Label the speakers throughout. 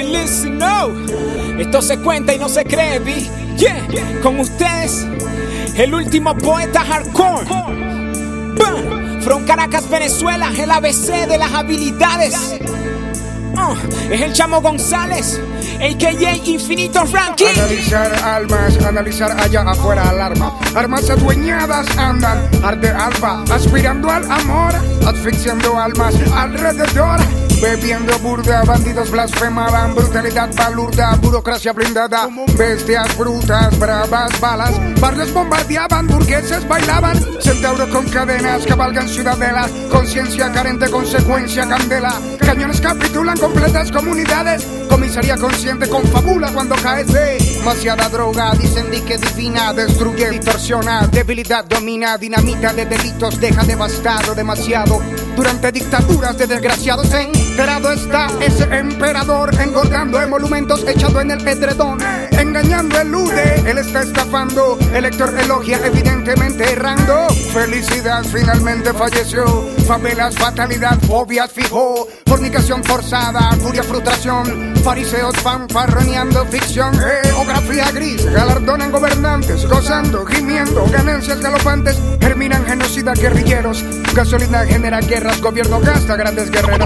Speaker 1: baby, listen, no. Esto se cuenta y no se cree, B. Yeah, con ustedes, el último poeta hardcore. From Caracas, Venezuela, el ABC de las habilidades. Es el Chamo González, a.k.a. Infinito Ranking.
Speaker 2: Analizar almas, analizar allá afuera alarma. Armas adueñadas andan, arde alba, aspirando al amor, asfixiando almas alrededor. Bebiendo burda, bandidos blasfemaban, brutalidad balurda, burocracia blindada, bestias brutas, bravas balas, barrios bombardeaban, burgueses bailaban, centauros con cadenas, cabalgan ciudadelas, conciencia carente, consecuencia candela, cañones capitulan completas comunidades, comisaría consciente confabula cuando cae de demasiada droga, dicen que divina, destruye, distorsiona, debilidad domina, dinamita de delitos, deja devastado demasiado, durante dictaduras de desgraciados enterado está ese emperador, engordando emolumentos echado en el edredón, engañando elude, él está estafando, el lector elogia evidentemente errando, felicidad finalmente falleció, favelas fatalidad, fobias fijó, fornicación forzada, furia frustración, fariseos fanfarroneando ficción, geografía gris, galardonan gobernantes, gozando, gimiendo, ganancias galopantes, terminan genocida guerrilleros, gasolina genera guerras, gobierno gasta grandes guerreros,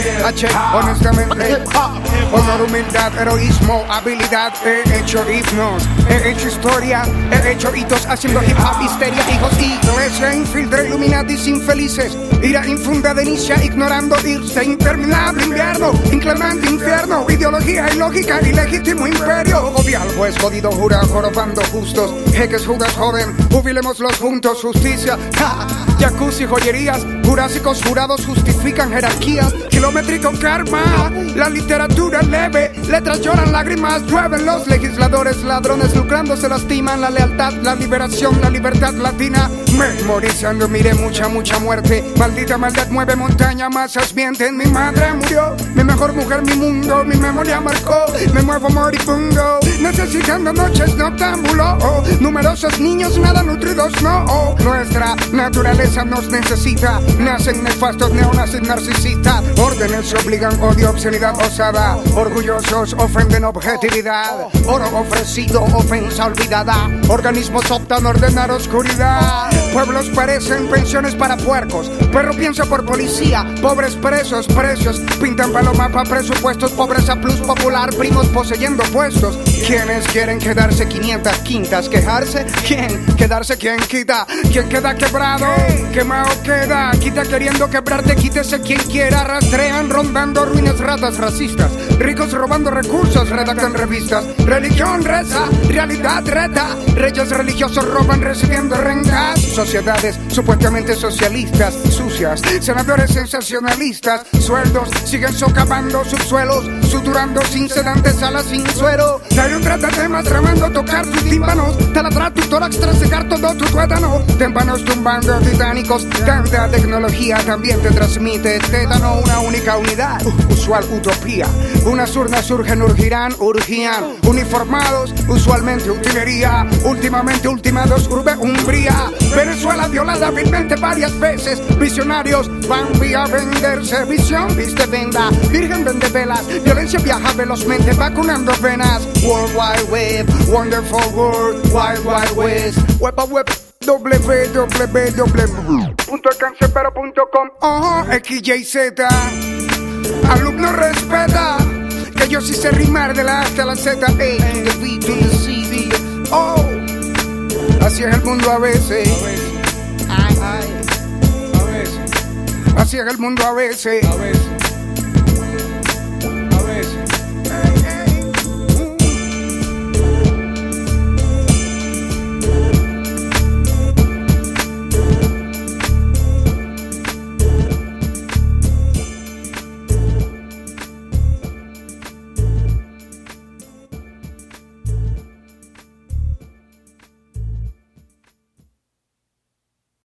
Speaker 2: honestamente, honor, humildad, heroísmo, habilidad, he hecho himnos, he hecho historia, he hecho hitos haciendo hip hop, histeria, hijos, iglesia, infiltra, illuminatis infelices, ira infunda de inicia, ignorando irse, interminable invierno, inclemente infierno, ideología ilógica, ilegítimo imperio, jovial juez, jodido jura, jorobando justos, jeques judas joden, jubilémoslos juntos, justicia, jacuzzi, joyerías, jurásicos jurados justifican jerarquías, kilométrico karma, la literatura leve, letras lloran, lágrimas llueven, los legisladores ladrones lucrando se lastiman, la lealtad, la liberación, la libertad latina, memorizando, mire mucha muerte, maldita maldad mueve montaña, masas mienten, mi madre murió, mi mejor mujer, mi mundo, mi memoria marcó, me muevo moribundo, necesitando noches noctámbulo, numerosos niños nada nutridos, no, nuestra naturaleza nos necesita, nacen nefastos, neonazis narcisistas, órdenes se obligan, odio, obscenidad osada, orgullosos ofenden objetividad, oro ofrecido, ofensa olvidada, organismos optan a ordenar oscuridad, pueblos parecen pensiones para puercos, perro piensa por policía, pobres presos, precios, pintan paloma pa' presupuestos, pobreza plus popular, primos poseyendo puestos, quienes quieren quedarse 500 quintas, quejarse, ¿quién? Quedarse, ¿quién quita? ¿Quién queda quebrado? Quemado queda, quita queriendo quebrarte, quítese quien quiera, rastrean rondando ruinas, ratas racistas, ricos robando recursos, redactan revistas, religión reza, realidad reta, reyes religiosos roban recibiendo rentas, sociedades supuestamente socialistas, sucias, senadores sensacionalistas, sueldos siguen socavando subsuelos, suturando sin sedantes salas sin suero, hay un tratatemas tramando tocar tus tímpanos, taladrar tu tórax tras secar todo tu tuétano, témpanos tumbando titánicos, tanta tecnología también te transmite tétano, una única unidad, usual utopía, unas urnas surgen, urgían, uniformados, usualmente utilería, últimamente ultimados, urbe umbría, Venezuela violada vilmente varias veces, visionarios van vía venderse, visión viste venda, virgen vende velas, violencia viaja velozmente, vacunando venas, World Wide Web, Wonderful World, Wild Wild West, web www.alcancepero.com, XYZ, alumno respeta, que yo sí sé rimar de la A hasta la Z, A to the B to the C, oh, así es el mundo a veces, así es el mundo a veces.